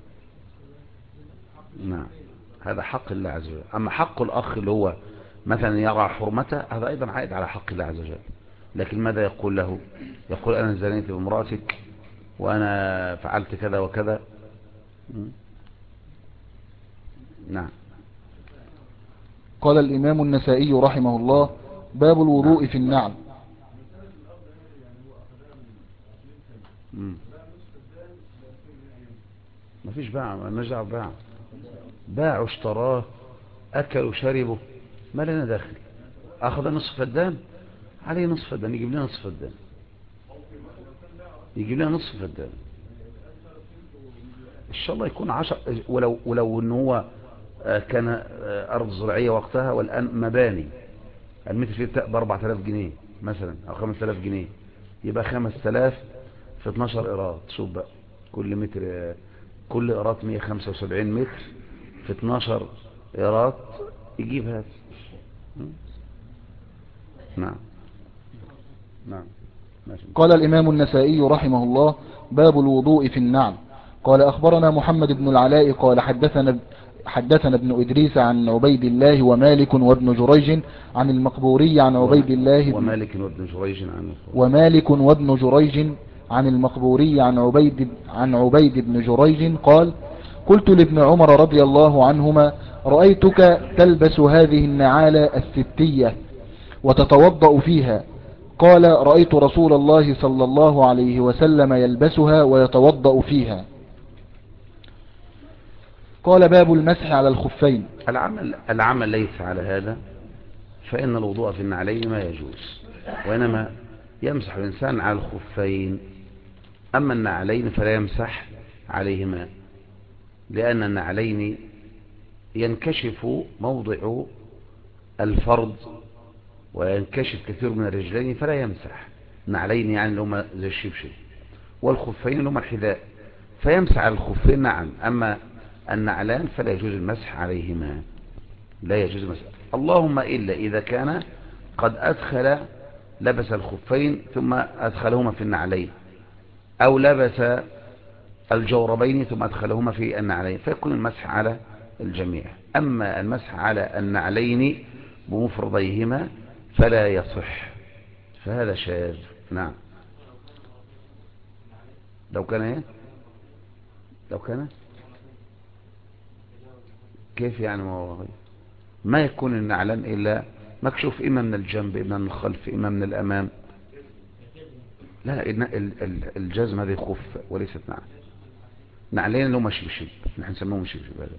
نعم، هذا حق الله عز وجل. أما حق الأخ اللي هو مثلا يرى حرمته، هذا أيضا عائد على حق الله عز وجل. لكن ماذا يقول له؟ يقول أنا زنيت بامرأتك وأنا فعلت كذا وكذا. نعم. قال الإمام النسائي رحمه الله: باب الوضوء نعم. في النعل. ما فيش باع، ما نرجع باع، باع اشتراه، أكل وشربه، ما لنا داخل. أخذ نصف فدان، عليه نصف فدان، يجيب لنا نصف فدان، يجيب لنا نصف فدان إن شاء الله يكون 10. ولو إن هو كان أرض زراعية وقتها، والآن مباني، المتر فيه ب4000 جنيه مثلا أو 5000 جنيه، يبقى 5000 في 12 إيراد. شوف بقى، كل متر، كل إيراد 175 متر في 12 إيراد، يجيب هذا. نعم. نعم. ماشي. قال الإمام النسائي رحمه الله: باب الوضوء في النعل. قال أخبرنا محمد بن العلاء قال حدثنا ابن إدريس عن عبيد الله ومالك وابن جريج عن المقبوري عن عبيد الله ومالك وابن جريج عن المقبوري عن عبيد بن جريج قال: قلت لابن عمر رضي الله عنهما: رأيتك تلبس هذه النعال الستية وتتوضأ فيها. قال: رأيت رسول الله صلى الله عليه وسلم يلبسها ويتوضأ فيها. قال: باب المسح على الخفين. العمل ليس على هذا، فإن الوضوء في النعلين ما يجوز، وإنما يمسح الإنسان على الخفين. أما النعلين فلا يمسح عليهما، لأن النعلين ينكشف موضع الفرض وينكشف كثير من الرجلين، فلا يمسح. النعلين يعني اللي هما زي الشبشب، والخفين اللي هما الحذاء، فيمسح على الخفين. نعم. أما النعلان فلا يجوز المسح عليهما، لا يجوز المسح، اللهم إلا إذا كان قد لبس الخفين ثم أدخلهما في النعلين، أو لبس الجوربين ثم أدخلهما في النعلين، فيكون المسح على الجميع. أما المسح على النعلين بمفرديهما فلا يصح، فهذا شاذ. نعم. لو كان ايه؟ لو كان كيف يعني؟ ما يكون النعلان إلا مكشوف، إما من الجنب، إما من الخلف، إما من الأمام. لا، الجزم هذه خف وليست نعل. نعلين اللي هم شبشب، نحن نسميهم شبشب. هذا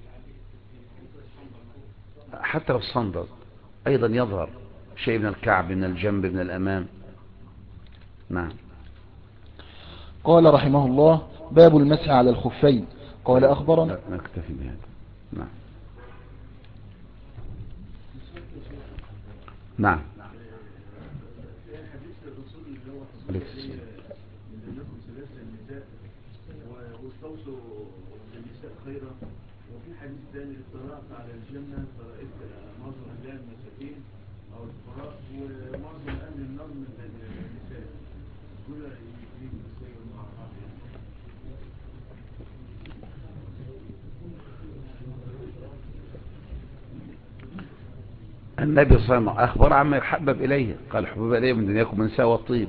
حتى لو الصندل أيضا يظهر شيء من الكعب، من الجنب، من الأمام. نعم. قال رحمه الله: باب المسح على الخفين. قال أخبرنا. نكتفي بهذا. نعم. نعم. واستوصوا بالنساء خيرا، وفي حديث ثاني: اطلعت على الجنة فرأيت معظم أهلها المساكين أو الفقراء ومعظم أهل النار من النساء. كل يجيب السير مع بعض. النبي صلى الله عليه وسلم أخبر عما يحبب إليه، قال: حبب إليه من دنياكم من النساء والطيب.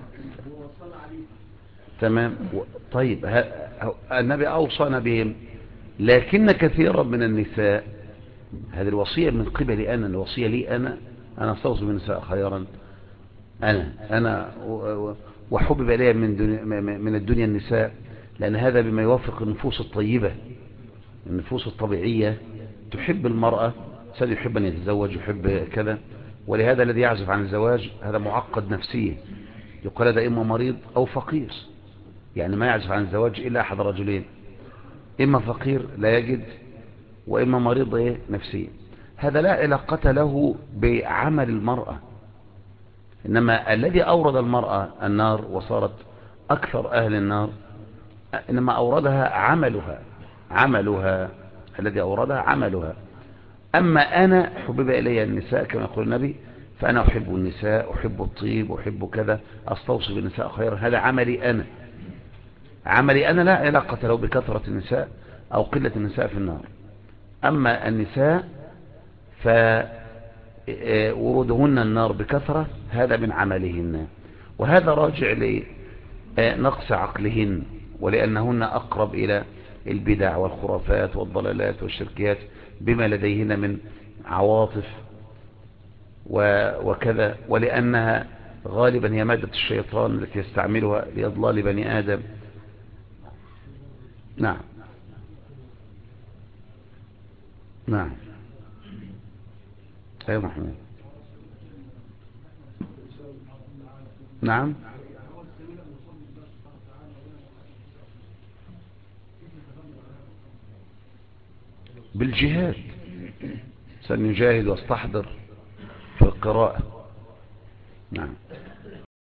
تمام. طيب، النبي أوصانا بهم، لكن كثيرا من النساء، هذه الوصية من قبل أنا، الوصية لي أنا استوصي بالنساء خيرا، أنا وحبب إلي من الدنيا النساء، لأن هذا بما يوافق النفوس الطيبة، النفوس الطبيعية تحب المرأة، سيد يحب أن يتزوج، يحب كذا. ولهذا الذي يعزف عن الزواج هذا معقد نفسيا، يقال هذا إما مريض أو فقير، يعني ما يعزف عن الزواج إلا أحد رجلين، إما فقير لا يجد، وإما مريض نفسيا. هذا لا علاقة له بعمل المرأة، إنما الذي أورد المرأة النار وصارت أكثر أهل النار إنما أوردها عملها الذي أوردها عملها. أما أنا حبب إلي النساء كما يقول النبي، فأنا أحب النساء، أحب الطيب، أحب كذا، أستوصي بالنساء خيرا، هذا عملي أنا لا علاقة له بكثرة النساء أو قلة النساء في النار. أما النساء فورودهن النار بكثرة هذا من عملهن، وهذا راجع لنقص عقلهن، ولأنهن أقرب إلى البدع والخرافات والضلالات والشركيات بما لديهن من عواطف وكذا، ولأنها غالبا هي مادة الشيطان التي يستعملها لإضلال بني آدم. نعم نعم. أيوة محمود. نعم. بالجهاد، سنجاهد واستحضر في القراءة. نعم.